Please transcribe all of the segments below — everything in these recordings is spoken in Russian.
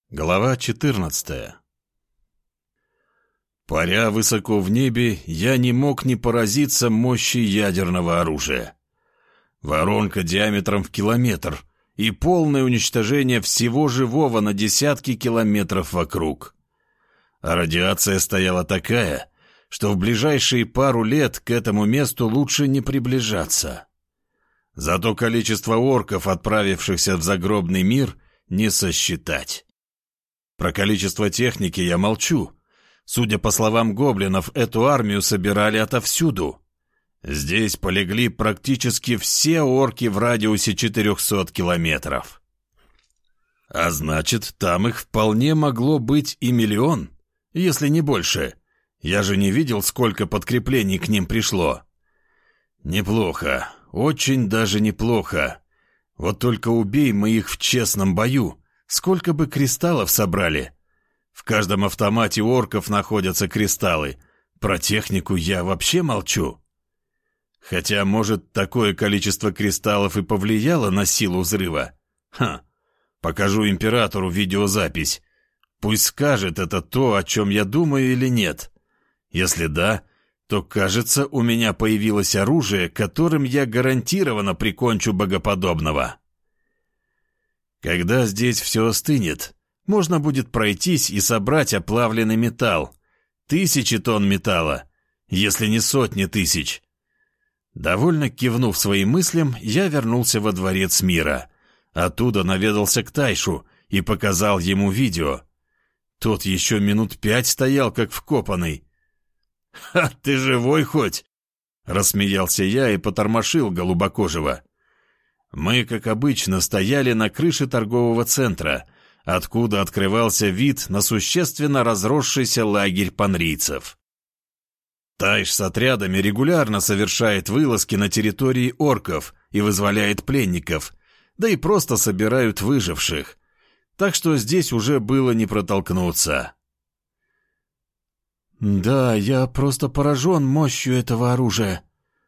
Глава 14. Паря высоко в небе, я не мог не поразиться мощи ядерного оружия. Воронка диаметром в километр и полное уничтожение всего живого на десятки километров вокруг. А радиация стояла такая, что в ближайшие пару лет к этому месту лучше не приближаться. Зато количество орков, отправившихся в загробный мир, не сосчитать. Про количество техники я молчу. Судя по словам гоблинов, эту армию собирали отовсюду. Здесь полегли практически все орки в радиусе 400 километров. А значит, там их вполне могло быть и 1 миллион, если не больше. Я же не видел, сколько подкреплений к ним пришло. Неплохо, очень даже неплохо. Вот только убей мы их в честном бою. Сколько бы кристаллов собрали? В каждом автомате орков находятся кристаллы. Про технику я вообще молчу. Хотя, может, такое количество кристаллов и повлияло на силу взрыва? Покажу императору видеозапись. Пусть скажет, это то, о чем я думаю, или нет. Если да, то, кажется, у меня появилось оружие, которым я гарантированно прикончу богоподобного. Когда здесь все остынет, можно будет пройтись и собрать оплавленный металл. 1000 тонн металла, если не сотни тысяч. Довольно кивнув своим мыслям, я вернулся во дворец мира. Оттуда наведался к Тайшу и показал ему видео. Тот еще минут 5 стоял, как вкопанный. «Ха, ты живой хоть?» — рассмеялся я и потормошил голубокожего. Мы, как обычно, стояли на крыше торгового центра, откуда открывался вид на существенно разросшийся лагерь панрийцев. Тайш с отрядами регулярно совершает вылазки на территории орков и вызволяет пленников, да и просто собирают выживших. Так что здесь уже было не протолкнуться. «Да, я просто поражен мощью этого оружия».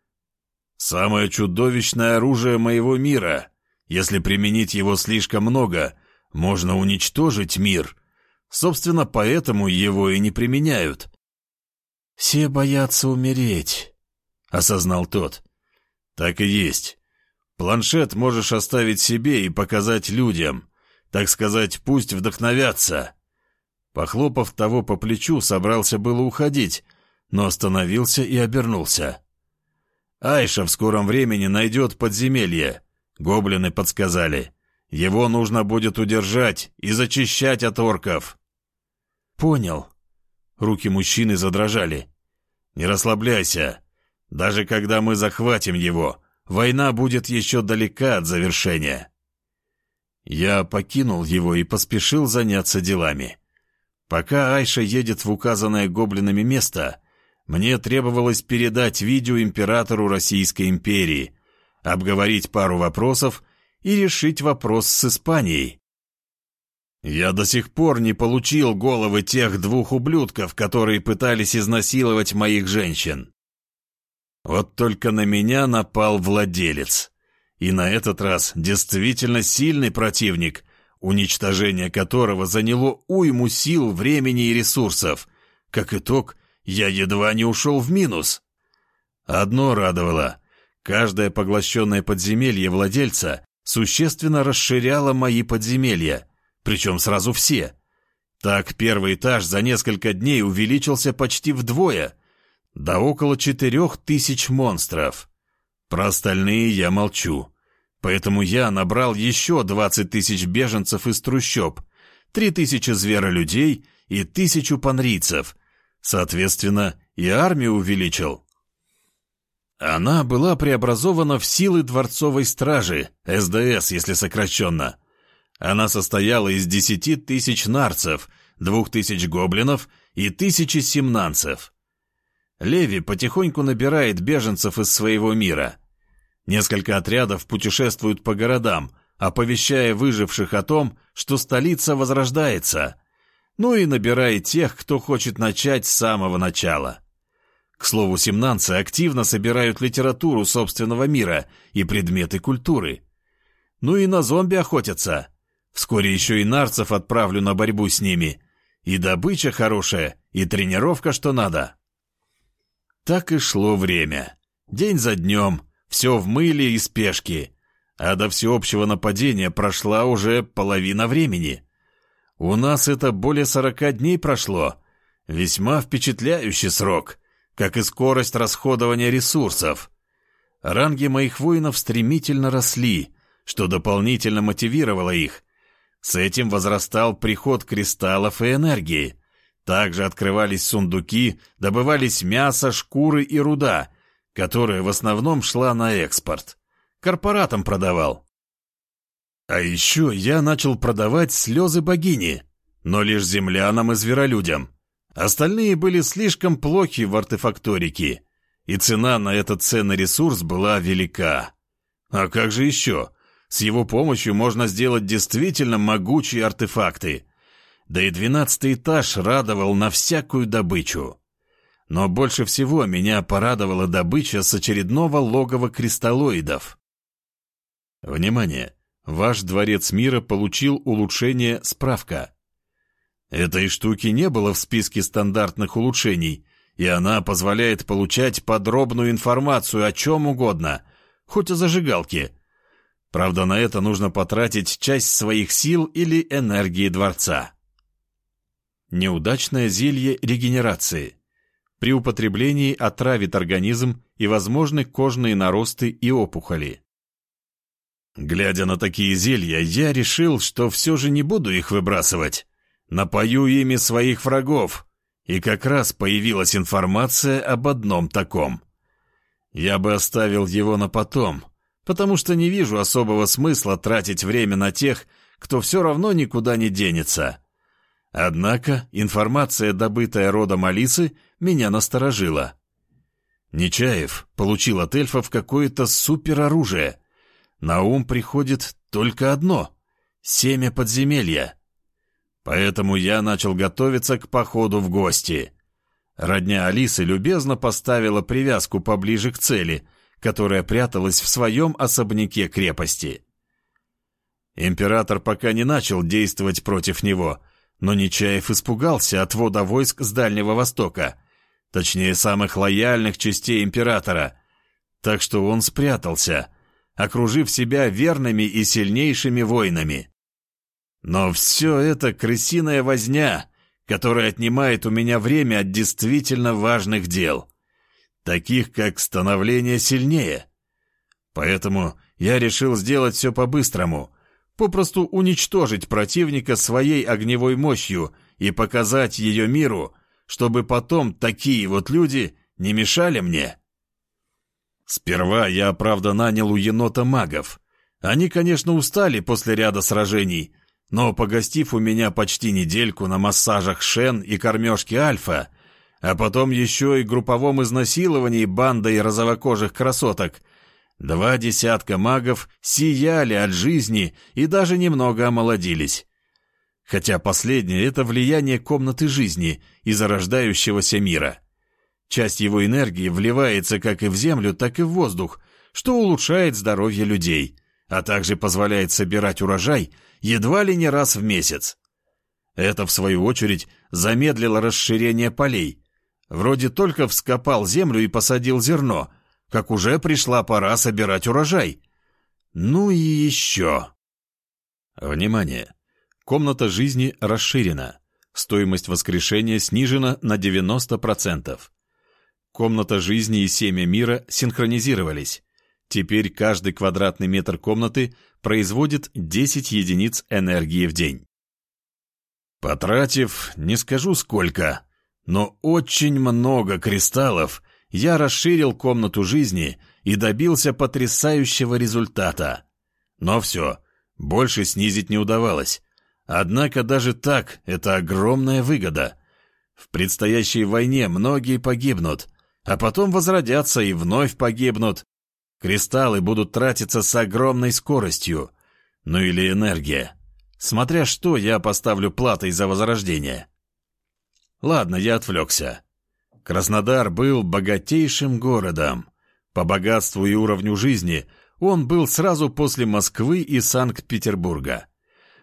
«Самое чудовищное оружие моего мира. Если применить его слишком много, можно уничтожить мир. Собственно, поэтому его и не применяют». «Все боятся умереть», — осознал тот. «Так и есть. Планшет можешь оставить себе и показать людям. Так сказать, пусть вдохновятся». Похлопав того по плечу, собрался было уходить, но остановился и обернулся. «Айша в скором времени найдет подземелье», — гоблины подсказали. «Его нужно будет удержать и зачищать от орков». «Понял». Руки мужчины задрожали. «Не расслабляйся. Даже когда мы захватим его, война будет еще далека от завершения». Я покинул его и поспешил заняться делами. Пока Айша едет в указанное гоблинами место, мне требовалось передать видео императору Российской империи, обговорить пару вопросов и решить вопрос с Испанией. Я до сих пор не получил головы тех 2 ублюдков, которые пытались изнасиловать моих женщин. Вот только на меня напал владелец. И на этот раз действительно сильный противник, уничтожение которого заняло уйму сил, времени и ресурсов. Как итог, я едва не ушел в минус. Одно радовало. Каждое поглощенное подземелье владельца существенно расширяло мои подземелья, причем сразу все. Так первый этаж за несколько дней увеличился почти вдвое, до около 4000 монстров. Про остальные я молчу. Поэтому я набрал еще 20 000 беженцев из трущоб, 3000 зверолюдей и 1000 панрийцев. Соответственно, и армию увеличил. Она была преобразована в силы дворцовой стражи, СДС, если сокращенно. Она состояла из 10 000 нарцев, 2000 гоблинов и 1000 семнанцев. Леви потихоньку набирает беженцев из своего мира. Несколько отрядов путешествуют по городам, оповещая выживших о том, что столица возрождается. Ну и набирает тех, кто хочет начать с самого начала. К слову, семнанцы активно собирают литературу собственного мира и предметы культуры. Ну и на зомби охотятся. В Вскоре еще и нарцев отправлю на борьбу с ними. И добыча хорошая, и тренировка что надо. Так и шло время. День за днем, все в мыле и спешке. А до всеобщего нападения прошла уже половина времени. У нас это более 40 дней прошло. Весьма впечатляющий срок, как и скорость расходования ресурсов. Ранги моих воинов стремительно росли, что дополнительно мотивировало их. С этим возрастал приход кристаллов и энергии. Также открывались сундуки, добывались мясо, шкуры и руда, которая в основном шла на экспорт. Корпоратам продавал. А еще я начал продавать слезы богини, но лишь землянам и зверолюдям. Остальные были слишком плохи в артефакторике, и цена на этот ценный ресурс была велика. А как же еще? С его помощью можно сделать действительно могучие артефакты. Да и 12-й этаж радовал на всякую добычу. Но больше всего меня порадовала добыча с очередного логова кристаллоидов. Внимание! Ваш дворец мира получил улучшение «Справка». Этой штуки не было в списке стандартных улучшений, и она позволяет получать подробную информацию о чем угодно, хоть о зажигалке. Правда, на это нужно потратить часть своих сил или энергии дворца. Неудачное зелье регенерации. При употреблении отравит организм и возможны кожные наросты и опухоли. Глядя на такие зелья, я решил, что все же не буду их выбрасывать. Напою ими своих врагов, и как раз появилась информация об одном таком. Я бы оставил его на потом, потому что не вижу особого смысла тратить время на тех, кто все равно никуда не денется. Однако информация, добытая родом Алисы, меня насторожила. Нечаев получил от эльфов какое-то супероружие. На ум приходит только одно — семя подземелья. Поэтому я начал готовиться к походу в гости. Родня Алисы любезно поставила привязку поближе к цели, которая пряталась в своем особняке крепости. Император пока не начал действовать против него, но Нечаев испугался отвода войск с Дальнего Востока, точнее, самых лояльных частей императора, так что он спрятался, окружив себя верными и сильнейшими воинами. Но все это крысиная возня, которая отнимает у меня время от действительно важных дел, таких как становление сильнее. Поэтому я решил сделать все по-быстрому, попросту уничтожить противника своей огневой мощью и показать ее миру, чтобы потом такие вот люди не мешали мне. Сперва я, правда, нанял у енота магов. Они, конечно, устали после ряда сражений, но, погостив у меня почти недельку на массажах Шен и кормежке Альфа, а потом еще и групповом изнасиловании бандой розовокожих красоток, 20 магов сияли от жизни и даже немного омолодились. Хотя последнее — это влияние комнаты жизни и зарождающегося мира. Часть его энергии вливается как и в землю, так и в воздух, что улучшает здоровье людей, а также позволяет собирать урожай едва ли не раз в месяц. Это, в свою очередь, замедлило расширение полей. Вроде только вскопал землю и посадил зерно, как уже пришла пора собирать урожай. Ну и еще. Внимание! Комната жизни расширена. Стоимость воскрешения снижена на 90%. Комната жизни и семя мира синхронизировались. Теперь каждый квадратный метр комнаты производит 10 единиц энергии в день. Потратив, не скажу сколько, но очень много кристаллов, я расширил комнату жизни и добился потрясающего результата. Но все, больше снизить не удавалось. Однако даже так это огромная выгода. В предстоящей войне многие погибнут, а потом возродятся и вновь погибнут. Кристаллы будут тратиться с огромной скоростью. Ну или энергия. Смотря что я поставлю платой за возрождение. Ладно, я отвлекся. Краснодар был богатейшим городом. По богатству и уровню жизни он был сразу после Москвы и Санкт-Петербурга.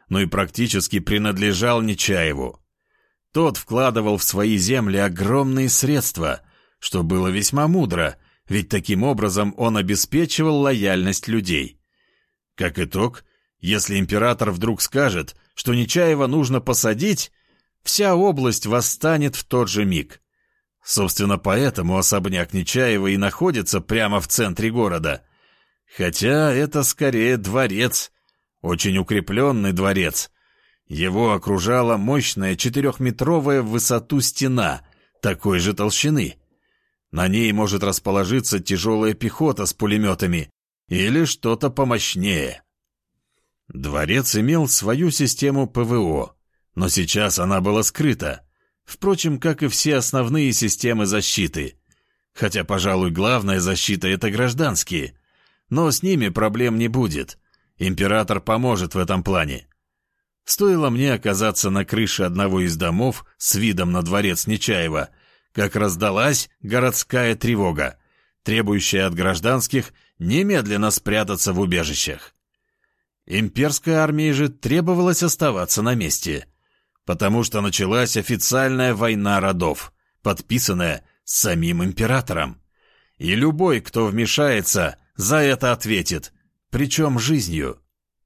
но и практически принадлежал Нечаеву. Тот вкладывал в свои земли огромные средства, что было весьма мудро, ведь таким образом он обеспечивал лояльность людей. Как итог, если император вдруг скажет, что Нечаева нужно посадить, вся область восстанет в тот же миг. Собственно, поэтому особняк Нечаева и находится прямо в центре города. Хотя это скорее дворец, очень укрепленный дворец. Его окружала мощная 4-метровая в высоту стена такой же толщины. На ней может расположиться тяжелая пехота с пулеметами или что-то помощнее. Дворец имел свою систему ПВО, но сейчас она была скрыта, впрочем, как и все основные системы защиты. Хотя, пожалуй, главная защита — это гражданские, но с ними проблем не будет. Император поможет в этом плане. Стоило мне оказаться на крыше одного из домов с видом на дворец Нечаева, как раздалась городская тревога, требующая от гражданских немедленно спрятаться в убежищах. Имперской армии же требовалось оставаться на месте, потому что началась официальная война родов, подписанная самим императором. И любой, кто вмешается, за это ответит, причем жизнью.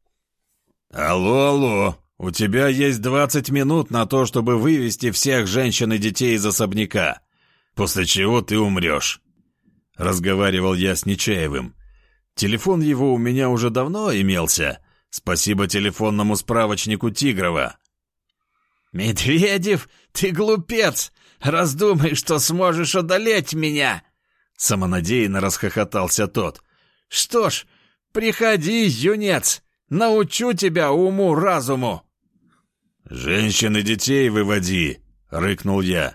«Алло, у тебя есть 20 минут на то, чтобы вывести всех женщин и детей из особняка, после чего ты умрешь», — разговаривал я с Нечаевым. Телефон его у меня уже давно имелся, спасибо телефонному справочнику Тигрова. «Медведев, ты глупец! Раздумай, что сможешь одолеть меня!» Самонадеянно расхохотался тот. «Что ж, приходи, юнец, научу тебя уму-разуму!» «Женщин и детей выводи!» — рыкнул я.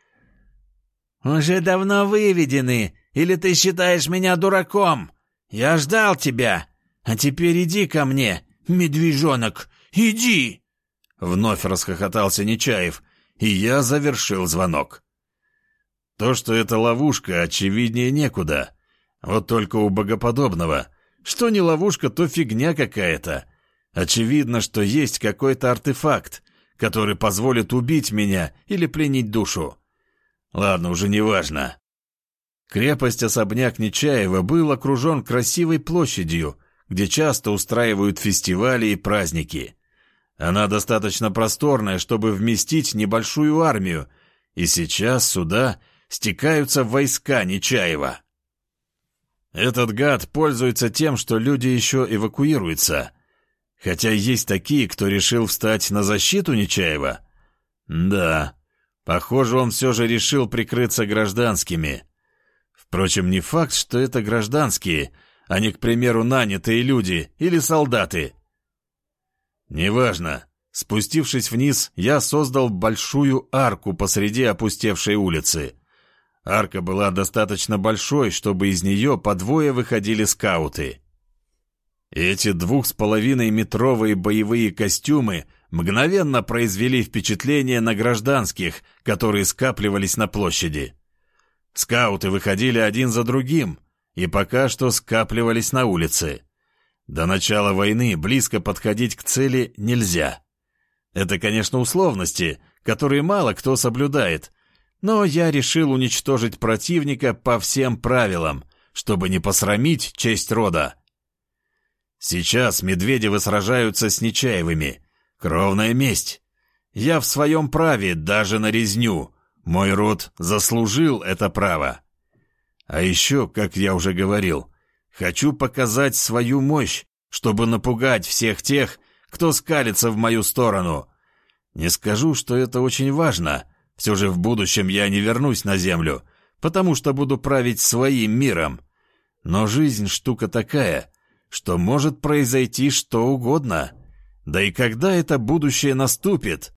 «Уже давно выведены, или ты считаешь меня дураком? Я ждал тебя, а теперь иди ко мне, медвежонок, иди!» Вновь расхохотался Нечаев, и я завершил звонок. То, что это ловушка, очевиднее некуда. Вот только у богоподобного. Что не ловушка, то фигня какая-то. Очевидно, что есть какой-то артефакт, который позволит убить меня или пленить душу. Ладно, уже не важно. Крепость-особняк Нечаева был окружен красивой площадью, где часто устраивают фестивали и праздники. Она достаточно просторная, чтобы вместить небольшую армию, и сейчас сюда стекаются войска Нечаева. Этот гад пользуется тем, что люди еще эвакуируются. Хотя есть такие, кто решил встать на защиту Нечаева. Да, похоже, он все же решил прикрыться гражданскими. Впрочем, не факт, что это гражданские, а не, к примеру, нанятые люди или солдаты. Неважно. Спустившись вниз, я создал большую арку посреди опустевшей улицы. Арка была достаточно большой, чтобы из нее по двое выходили скауты. Эти 2,5-метровые боевые костюмы мгновенно произвели впечатление на гражданских, которые скапливались на площади. Скауты выходили один за другим и пока что скапливались на улице. До начала войны близко подходить к цели нельзя. Это, конечно, условности, которые мало кто соблюдает, но я решил уничтожить противника по всем правилам, чтобы не посрамить честь рода. Сейчас Медведевы сражаются с Нечаевыми. Кровная месть. Я в своем праве даже на резню. Мой род заслужил это право. А еще, как я уже говорил, хочу показать свою мощь, чтобы напугать всех тех, кто скалится в мою сторону. Не скажу, что это очень важно. Все же в будущем я не вернусь на землю, потому что буду править своим миром. Но жизнь штука такая, что может произойти что угодно. Да и когда это будущее наступит?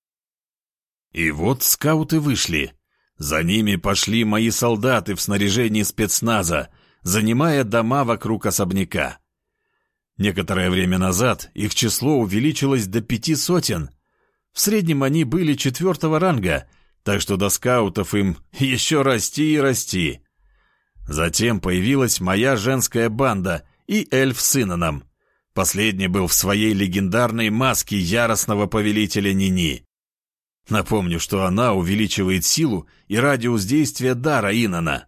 И вот скауты вышли. За ними пошли мои солдаты в снаряжении спецназа, занимая дома вокруг особняка. Некоторое время назад их число увеличилось до 500. В среднем они были 4-го ранга, так что до скаутов им еще расти и расти. Затем появилась моя женская банда и эльф с Иноном. Последний был в своей легендарной маске яростного повелителя Нини. Напомню, что она увеличивает силу и радиус действия дара Инанна.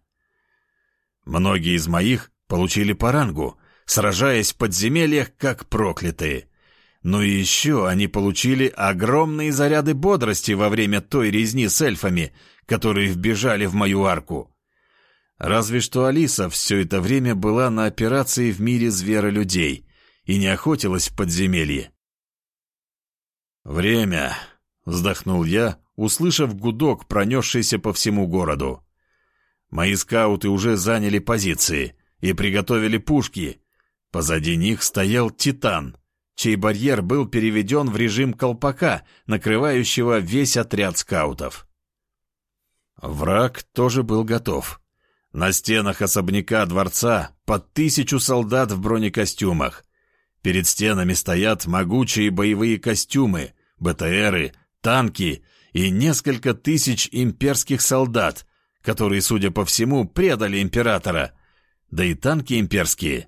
Многие из моих получили по рангу, сражаясь в подземельях как проклятые. Но и еще они получили огромные заряды бодрости во время той резни с эльфами, которые вбежали в мою арку. Разве что Алиса все это время была на операции в мире зверолюдей и не охотилась в подземелье. «Время!» — вздохнул я, услышав гудок, пронесшийся по всему городу. Мои скауты уже заняли позиции и приготовили пушки. Позади них стоял Титан, чей барьер был переведен в режим колпака, накрывающего весь отряд скаутов. Враг тоже был готов. На стенах особняка дворца под 1000 солдат в бронекостюмах. Перед стенами стоят могучие боевые костюмы, БТРы, танки и несколько тысяч имперских солдат, которые, судя по всему, предали императора, да и танки имперские.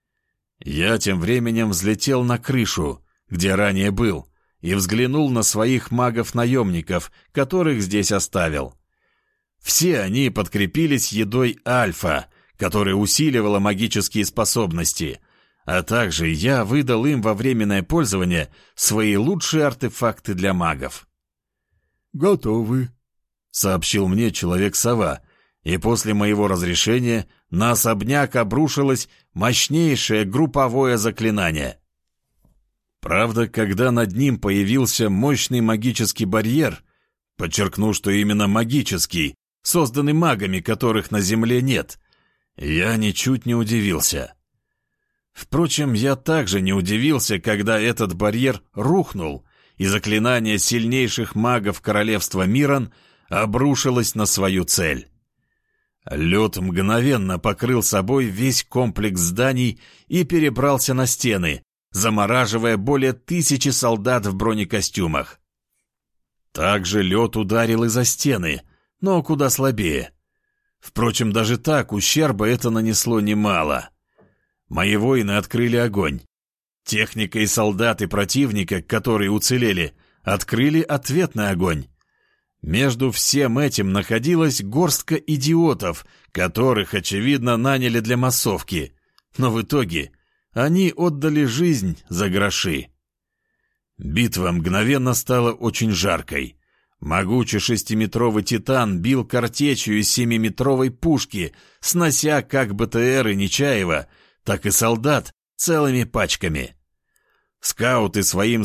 Я тем временем взлетел на крышу, где ранее был, и взглянул на своих магов-наемников, которых здесь оставил. Все они подкрепились едой Альфа, которая усиливала магические способности, а также я выдал им во временное пользование свои лучшие артефакты для магов. «Готовы», — сообщил мне Человек-сова, и после моего разрешения на особняк обрушилось мощнейшее групповое заклинание. Правда, когда над ним появился мощный магический барьер, подчеркну, что именно магический, созданный магами, которых на Земле нет, я ничуть не удивился. Впрочем, я также не удивился, когда этот барьер рухнул, и заклинание сильнейших магов королевства Миран обрушилось на свою цель. Лед мгновенно покрыл собой весь комплекс зданий и перебрался на стены, замораживая более 1000 солдат в бронекостюмах. Также лед ударил и за стены, но куда слабее. Впрочем, даже так ущерба это нанесло немало. Мои воины открыли огонь. Техника и солдаты противника, которые уцелели, открыли ответный огонь. Между всем этим находилась горстка идиотов, которых, очевидно, наняли для массовки. Но в итоге они отдали жизнь за гроши. Битва мгновенно стала очень жаркой. Могучий 6-метровый Титан бил картечью из 7-метровой пушки, снося как БТРы Нечаева, так и солдат целыми пачками. Скауты своими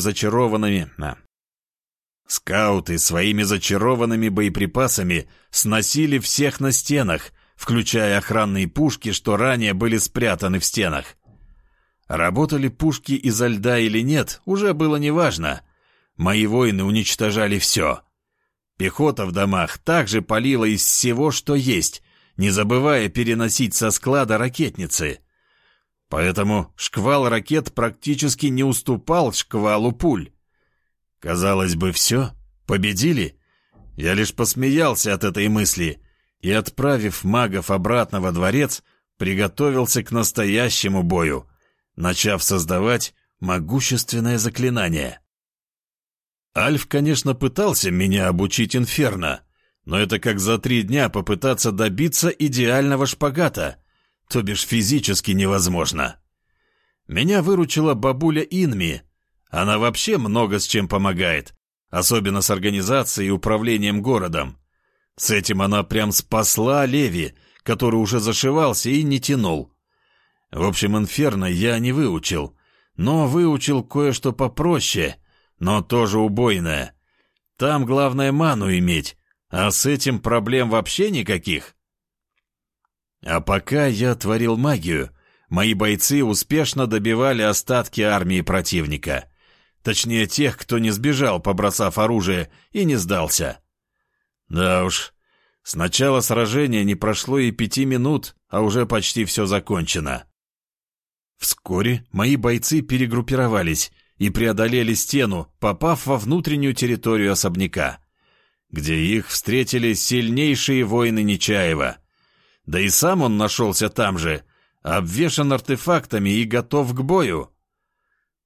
зачарованными боеприпасами сносили всех на стенах, включая охранные пушки, что ранее были спрятаны в стенах. Работали пушки изо льда или нет, уже было неважно. Мои воины уничтожали все. Пехота в домах также палила из всего, что есть, не забывая переносить со склада ракетницы. Поэтому шквал ракет практически не уступал шквалу пуль. Казалось бы, все, победили. Я лишь посмеялся от этой мысли и, отправив магов обратно во дворец, приготовился к настоящему бою, начав создавать могущественное заклинание. Альф, конечно, пытался меня обучить инферно, но это как за 3 дня попытаться добиться идеального шпагата, то бишь физически невозможно. Меня выручила бабуля Инми. Она вообще много с чем помогает, особенно с организацией и управлением городом. С этим она прям спасла Леви, который уже зашивался и не тянул. В общем, инферно я не выучил, но выучил кое-что попроще, но тоже убойное. Там главное ману иметь, а с этим проблем вообще никаких. А пока я творил магию, мои бойцы успешно добивали остатки армии противника. Точнее, тех, кто не сбежал, побросав оружие, и не сдался. Да уж, с начала сражения не прошло и 5 минут, а уже почти все закончено. Вскоре мои бойцы перегруппировались и преодолели стену, попав во внутреннюю территорию особняка, где их встретили сильнейшие воины Нечаева. Да и сам он нашелся там же, обвешан артефактами и готов к бою.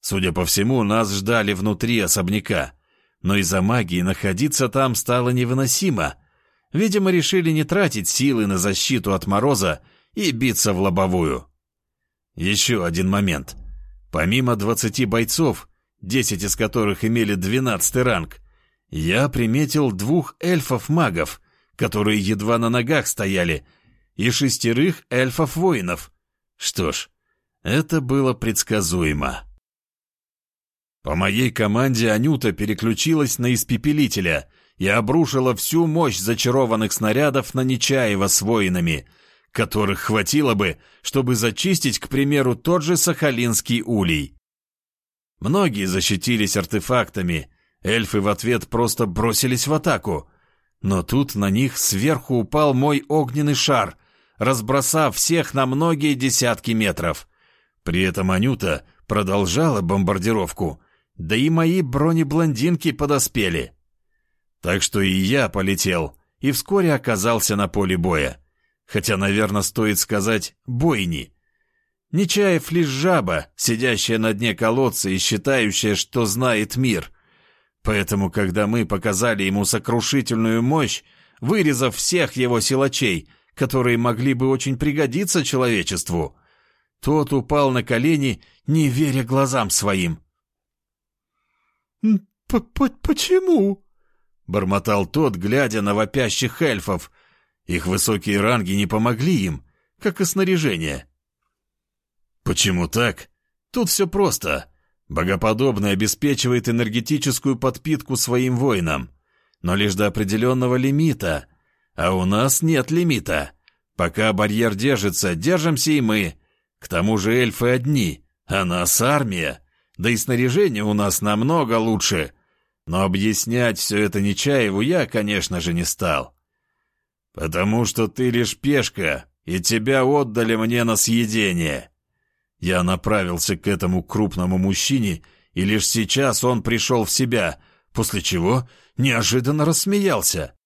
Судя по всему, нас ждали внутри особняка, но из-за магии находиться там стало невыносимо. Видимо, решили не тратить силы на защиту от мороза и биться в лобовую. Еще один момент. Помимо 20 бойцов, 10 из которых имели 12 ранг, я приметил 2 эльфов-магов, которые едва на ногах стояли, и 6 эльфов-воинов. Что ж, это было предсказуемо. По моей команде Анюта переключилась на испепелителя и обрушила всю мощь зачарованных снарядов на Нечаева с воинами, которых хватило бы, чтобы зачистить, к примеру, тот же Сахалинский улей. Многие защитились артефактами, эльфы в ответ просто бросились в атаку. Но тут на них сверху упал мой огненный шар, разбросав всех на многие десятки метров. При этом Анюта продолжала бомбардировку, да и мои бронеблондинки подоспели. Так что и я полетел, и вскоре оказался на поле боя. Хотя, наверное, стоит сказать «бойни». Нечаев лишь жаба, сидящая на дне колодца и считающая, что знает мир. Поэтому, когда мы показали ему сокрушительную мощь, вырезав всех его силачей, которые могли бы очень пригодиться человечеству, тот упал на колени, не веря глазам своим. «Почему?» — бормотал тот, глядя на вопящих эльфов. Их высокие ранги не помогли им, как и снаряжение. Почему так? Тут все просто. Богоподобный обеспечивает энергетическую подпитку своим воинам, но лишь до определенного лимита. А у нас нет лимита. Пока барьер держится, держимся и мы. К тому же эльфы одни, а нас армия. Да и снаряжение у нас намного лучше. Но объяснять все это Нечаеву я, конечно же, не стал. «Потому что ты лишь пешка, и тебя отдали мне на съедение». Я направился к этому крупному мужчине, и лишь сейчас он пришел в себя, после чего неожиданно рассмеялся.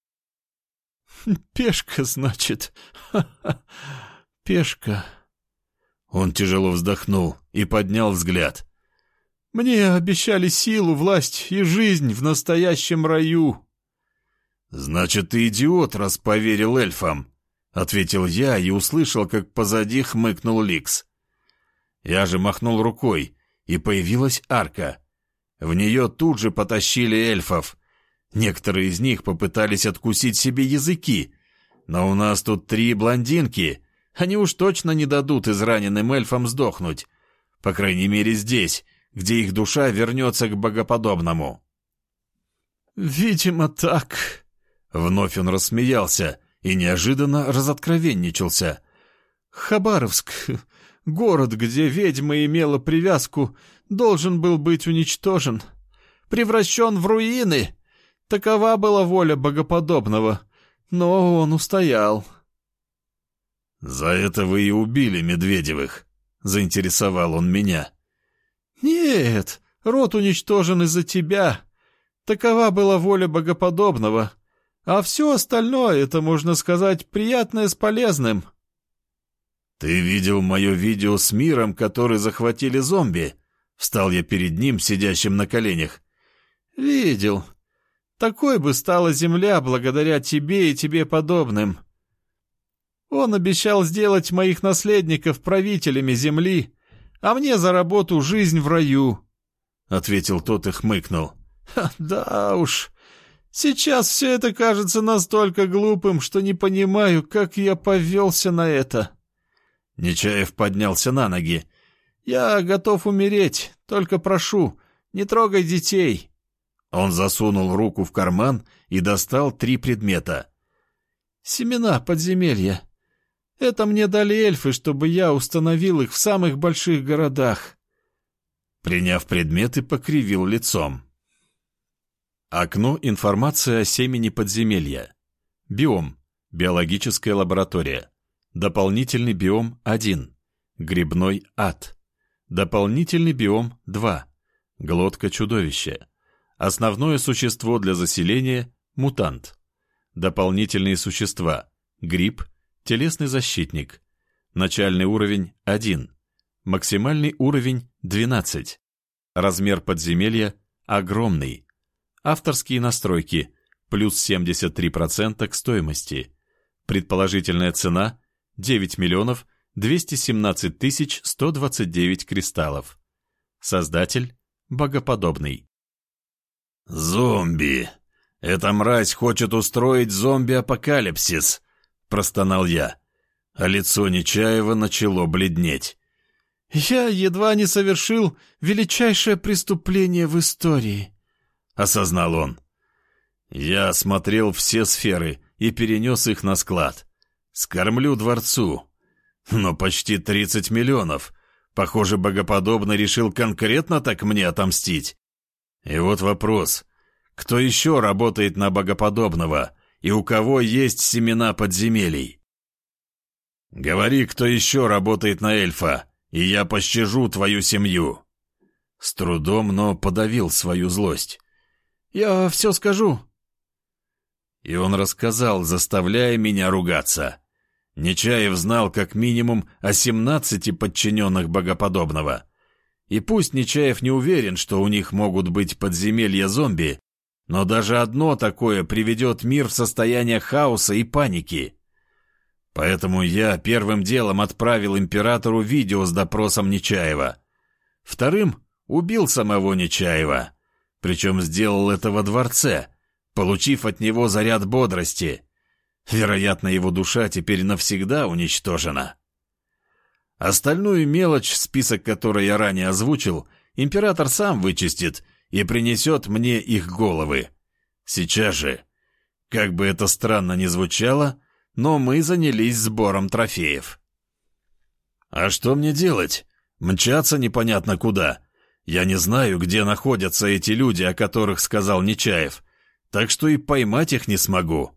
«Пешка, значит? Ха-ха, пешка». Он тяжело вздохнул и поднял взгляд. «Мне обещали силу, власть и жизнь в настоящем раю». «Значит, ты идиот, раз поверил эльфам», — ответил я и услышал, как позади хмыкнул Ликс. Я же махнул рукой, и появилась арка. В нее тут же потащили эльфов. Некоторые из них попытались откусить себе языки, но у нас тут 3 блондинки. Они уж точно не дадут израненным эльфам сдохнуть. По крайней мере здесь, где их душа вернется к богоподобному. «Видимо, так». Вновь он рассмеялся и неожиданно разоткровенничался. «Хабаровск, город, где ведьма имела привязку, должен был быть уничтожен, превращен в руины. Такова была воля богоподобного, но он устоял». «За это вы и убили Медведевых», — заинтересовал он меня. «Нет, род уничтожен из-за тебя. Такова была воля богоподобного. А все остальное, это, можно сказать, приятное с полезным». «Ты видел мое видео с миром, который захватили зомби?» Встал я перед ним, сидящим на коленях. «Видел. Такой бы стала земля благодаря тебе и тебе подобным. Он обещал сделать моих наследников правителями земли, а мне за работу жизнь в раю», — ответил тот и хмыкнул. «Да уж, сейчас все это кажется настолько глупым, что не понимаю, как я повелся на это». Нечаев поднялся на ноги. «Я готов умереть, только прошу, не трогай детей». Он засунул руку в карман и достал 3 предмета. «Семена подземелья. Это мне дали эльфы, чтобы я установил их в самых больших городах». Приняв предметы, покривил лицом. Окно информация о семени подземелья. Биом. Биологическая лаборатория. Дополнительный биом 1. Грибной ад. Дополнительный биом 2. Глотка чудовища. Основное существо для заселения – мутант. Дополнительные существа – гриб, телесный защитник. Начальный уровень – 1. Максимальный уровень – 12. Размер подземелья огромный. Авторские настройки плюс 73% к стоимости. Предположительная цена 9 миллионов 217 тысяч 129 кристаллов. Создатель богоподобный. «Зомби! Эта мразь хочет устроить зомби-апокалипсис!» — простонал я, а лицо Нечаева начало бледнеть. «Я едва не совершил величайшее преступление в истории», — осознал он. Я осмотрел все сферы и перенес их на склад. Скормлю дворцу. Но почти 30 миллионов. Похоже, богоподобный решил конкретно так мне отомстить. И вот вопрос. Кто еще работает на богоподобного? И у кого есть семена подземелий? Говори, кто еще работает на эльфа, и я пощажу твою семью. С трудом, но подавил свою злость. «Я все скажу». И он рассказал, заставляя меня ругаться. Нечаев знал как минимум о 17 подчиненных богоподобного. И пусть Нечаев не уверен, что у них могут быть подземелья зомби, но даже одно такое приведет мир в состояние хаоса и паники. Поэтому я первым делом отправил императору видео с допросом Нечаева. Вторым убил самого Нечаева, причем сделал это во дворце, получив от него заряд бодрости. Вероятно, его душа теперь навсегда уничтожена. Остальную мелочь, список которой я ранее озвучил, император сам вычистит и принесет мне их головы. Сейчас же, как бы это странно ни звучало, но мы занялись сбором трофеев. А что мне делать? Мчаться непонятно куда. Я не знаю, где находятся эти люди, о которых сказал Нечаев, так что и поймать их не смогу.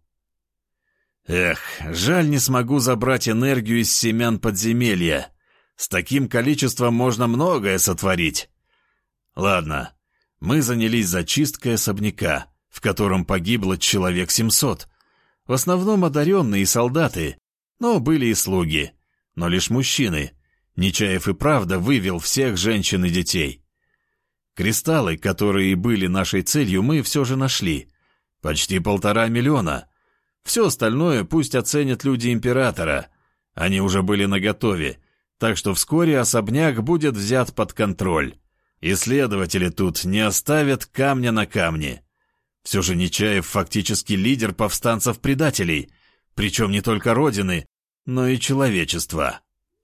Эх, жаль, не смогу забрать энергию из семян подземелья. С таким количеством можно многое сотворить. Ладно, мы занялись зачисткой особняка, в котором погибло человек 700. В основном одаренные и солдаты, но были и слуги, но лишь мужчины. Нечаев и правда вывел всех женщин и детей. Кристаллы, которые были нашей целью, мы все же нашли. Почти 1,5 миллиона. Все остальное пусть оценят люди императора. Они уже были наготове, так что вскоре особняк будет взят под контроль. Исследователи тут не оставят камня на камне. Все же Нечаев фактически лидер повстанцев-предателей, причем не только Родины, но и человечества.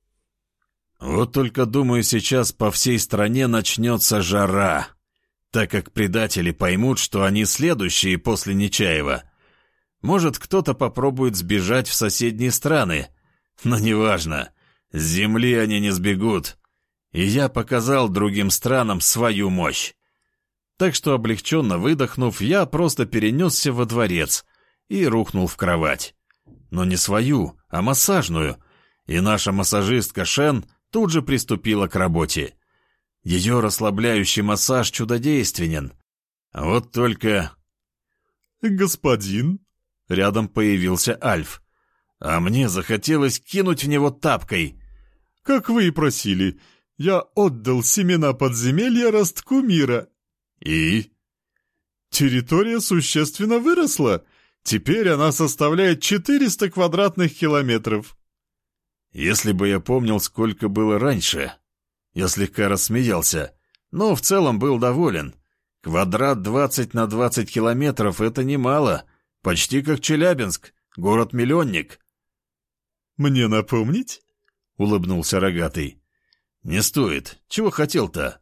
Вот только, думаю, сейчас по всей стране начнется жара, так как предатели поймут, что они следующие после Нечаева. Может, кто-то попробует сбежать в соседние страны, но неважно, с земли они не сбегут. И я показал другим странам свою мощь. Так что, облегченно выдохнув, я просто перенесся во дворец и рухнул в кровать. Но не свою, а массажную, и наша массажистка Шен тут же приступила к работе. Ее расслабляющий массаж чудодейственен. Вот только... «Господин?» Рядом появился Альф. А мне захотелось кинуть в него тапкой. «Как вы и просили, я отдал семена подземелья ростку мира». «И?» «Территория существенно выросла. Теперь она составляет 400 квадратных километров». Если бы я помнил, сколько было раньше. Я слегка рассмеялся, но в целом был доволен. Квадрат 20 на 20 километров — это немало. Почти как Челябинск, город-миллионник. «Мне напомнить?» — улыбнулся Рогатый. «Не стоит. Чего хотел-то?»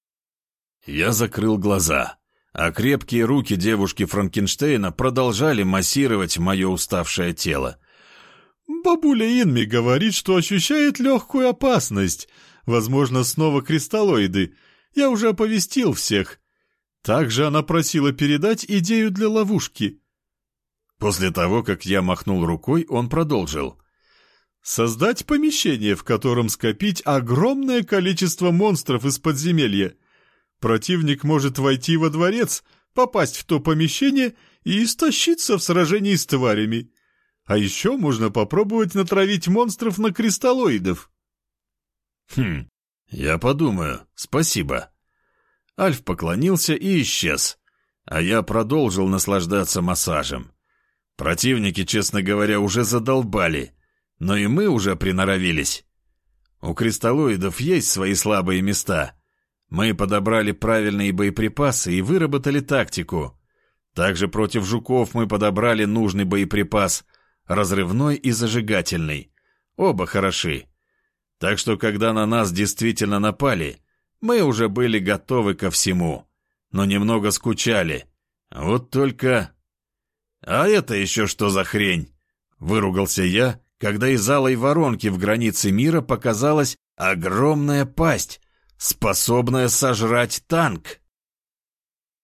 Я закрыл глаза, а крепкие руки девушки Франкенштейна продолжали массировать мое уставшее тело. «Бабуля Инми говорит, что ощущает легкую опасность. Возможно, снова кристаллоиды. Я уже оповестил всех. Также она просила передать идею для ловушки». После того, как я махнул рукой, он продолжил. «Создать помещение, в котором скопить огромное количество монстров из подземелья. Противник может войти во дворец, попасть в то помещение и истощиться в сражении с тварями. А еще можно попробовать натравить монстров на кристаллоидов». «Я подумаю, спасибо». Альф поклонился и исчез, а я продолжил наслаждаться массажем. Противники, честно говоря, уже задолбали, но и мы уже приноровились. У кристаллоидов есть свои слабые места. Мы подобрали правильные боеприпасы и выработали тактику. Также против жуков мы подобрали нужный боеприпас, разрывной и зажигательный. Оба хороши. Так что, когда на нас действительно напали, мы уже были готовы ко всему, но немного скучали. Вот только... «А это еще что за хрень?» — выругался я, когда из алой воронки в границе мира показалась огромная пасть, способная сожрать танк.